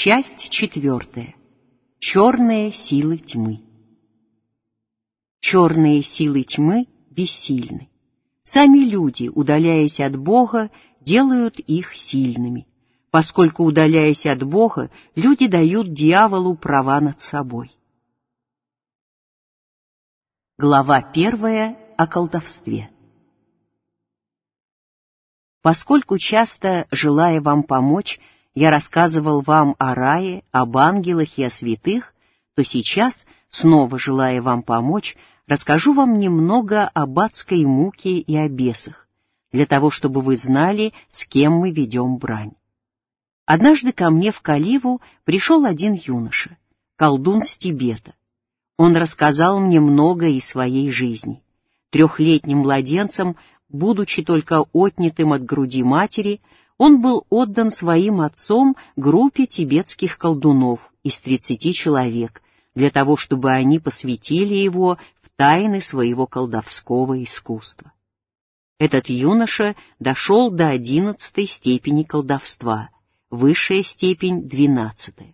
Часть 4. Черные силы тьмы. Черные силы тьмы бессильны. Сами люди, удаляясь от Бога, делают их сильными, поскольку, удаляясь от Бога, люди дают дьяволу права над собой. Глава 1 о колдовстве. Поскольку часто, желая вам помочь, я рассказывал вам о рае, об ангелах и о святых, то сейчас, снова желая вам помочь, расскажу вам немного об адской муке и о бесах, для того, чтобы вы знали, с кем мы ведем брань. Однажды ко мне в Каливу пришел один юноша, колдун с Тибета. Он рассказал мне многое из своей жизни. 3-летним младенцем, будучи только отнятым от груди матери, он был отдан своим отцом группе тибетских колдунов из 30 человек, для того, чтобы они посвятили его в тайны своего колдовского искусства. Этот юноша дошел до 11-й степени колдовства, высшая степень 12-я.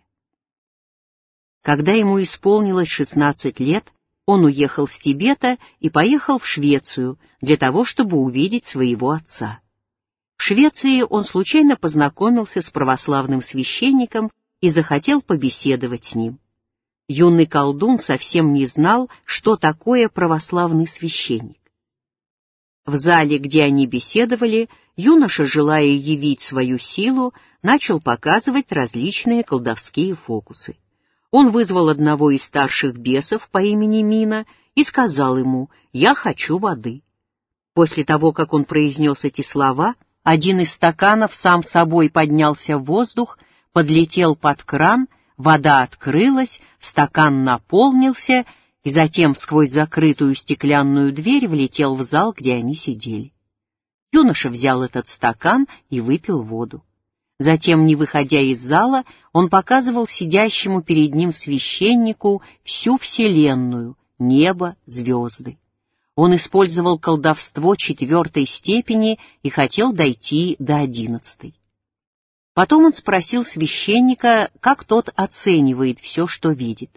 Когда ему исполнилось 16 лет, он уехал с Тибета и поехал в Швецию для того, чтобы увидеть своего отца. В Швеции он случайно познакомился с православным священником и захотел побеседовать с ним. Юный колдун совсем не знал, что такое православный священник. В зале, где они беседовали, юноша, желая явить свою силу, начал показывать различные колдовские фокусы. Он вызвал одного из старших бесов по имени Мина и сказал ему: «Я хочу воды». После того, как он произнес эти слова, один из стаканов сам собой поднялся в воздух, подлетел под кран, вода открылась, стакан наполнился, и затем сквозь закрытую стеклянную дверь влетел в зал, где они сидели. Юноша взял этот стакан и выпил воду. Затем, не выходя из зала, он показывал сидящему перед ним священнику всю вселенную, небо, звезды. Он использовал колдовство 4-й степени и хотел дойти до 11-й. Потом он спросил священника, как тот оценивает все, что видит.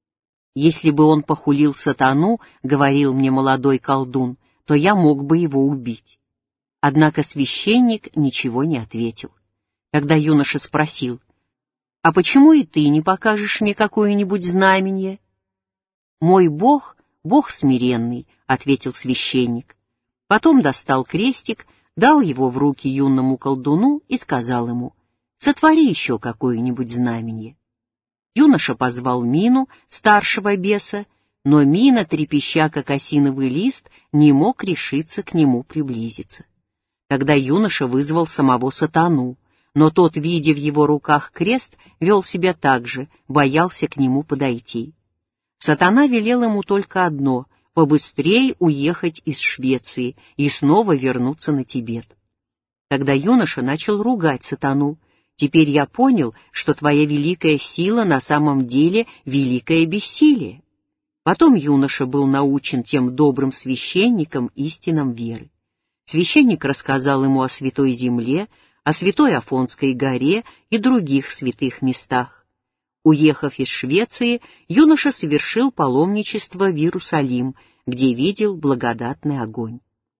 «Если бы он похулил сатану, — говорил мне молодой колдун, — то я мог бы его убить». Однако священник ничего не ответил. Тогда юноша спросил: «А почему и ты не покажешь мне какое-нибудь знамение?» «Мой Бог — Бог смиренный», — ответил священник. Потом достал крестик, дал его в руки юному колдуну и сказал ему: «Сотвори еще какое-нибудь знамение». Юноша позвал Мину, старшего беса, но Мина, трепеща как осиновый лист, не мог решиться к нему приблизиться. Тогда юноша вызвал самого сатану, но тот, видя в его руках крест, вел себя так же, боялся к нему подойти. Сатана велел ему только одно — побыстрее уехать из Швеции и снова вернуться на Тибет. Тогда юноша начал ругать сатану: «Теперь я понял, что твоя великая сила на самом деле великое бессилие». Потом юноша был научен тем добрым священником истинам веры. Священник рассказал ему о Святой Земле, о Святой Афонской горе и других святых местах. Уехав из Швеции, юноша совершил паломничество в Иерусалим, где видел благодатный огонь.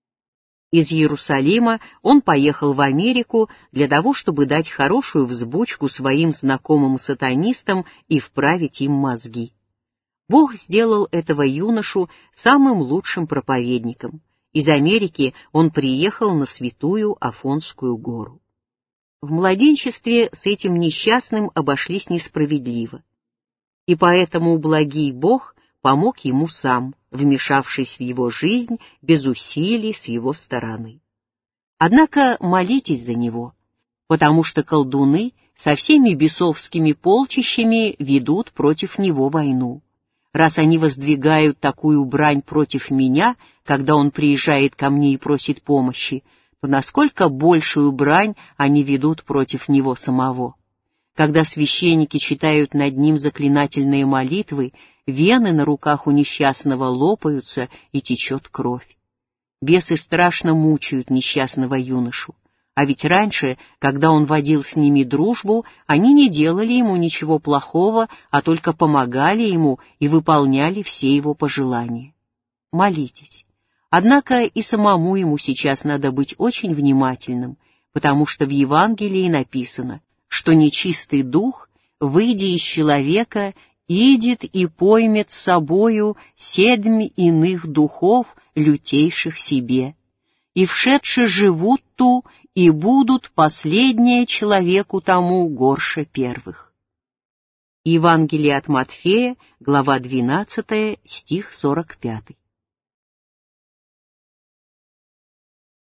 Из Иерусалима он поехал в Америку для того, чтобы дать хорошую взбучку своим знакомым сатанистам и вправить им мозги. Бог сделал этого юношу самым лучшим проповедником. Из Америки он приехал на Святую Афонскую гору. В младенчестве с этим несчастным обошлись несправедливо, и поэтому благий Бог помог ему сам, вмешавшись в его жизнь без усилий с его стороны. Однако молитесь за него, потому что колдуны со всеми бесовскими полчищами ведут против него войну. Раз они воздвигают такую брань против меня, когда он приезжает ко мне и просит помощи, то насколько большую брань они ведут против него самого. Когда священники читают над ним заклинательные молитвы, вены на руках у несчастного лопаются и течет кровь. Бесы страшно мучают несчастного юношу. А ведь раньше, когда он водил с ними дружбу, они не делали ему ничего плохого, а только помогали ему и выполняли все его пожелания. Молитесь. Однако и самому ему сейчас надо быть очень внимательным, потому что в Евангелии написано, что нечистый дух, выйдя из человека, идет и поймет с собою 7 иных духов, лютейших себе, и вшедши живут ту, и будут последние человеку тому горше первых. Евангелие от Матфея, глава 12, стих 45.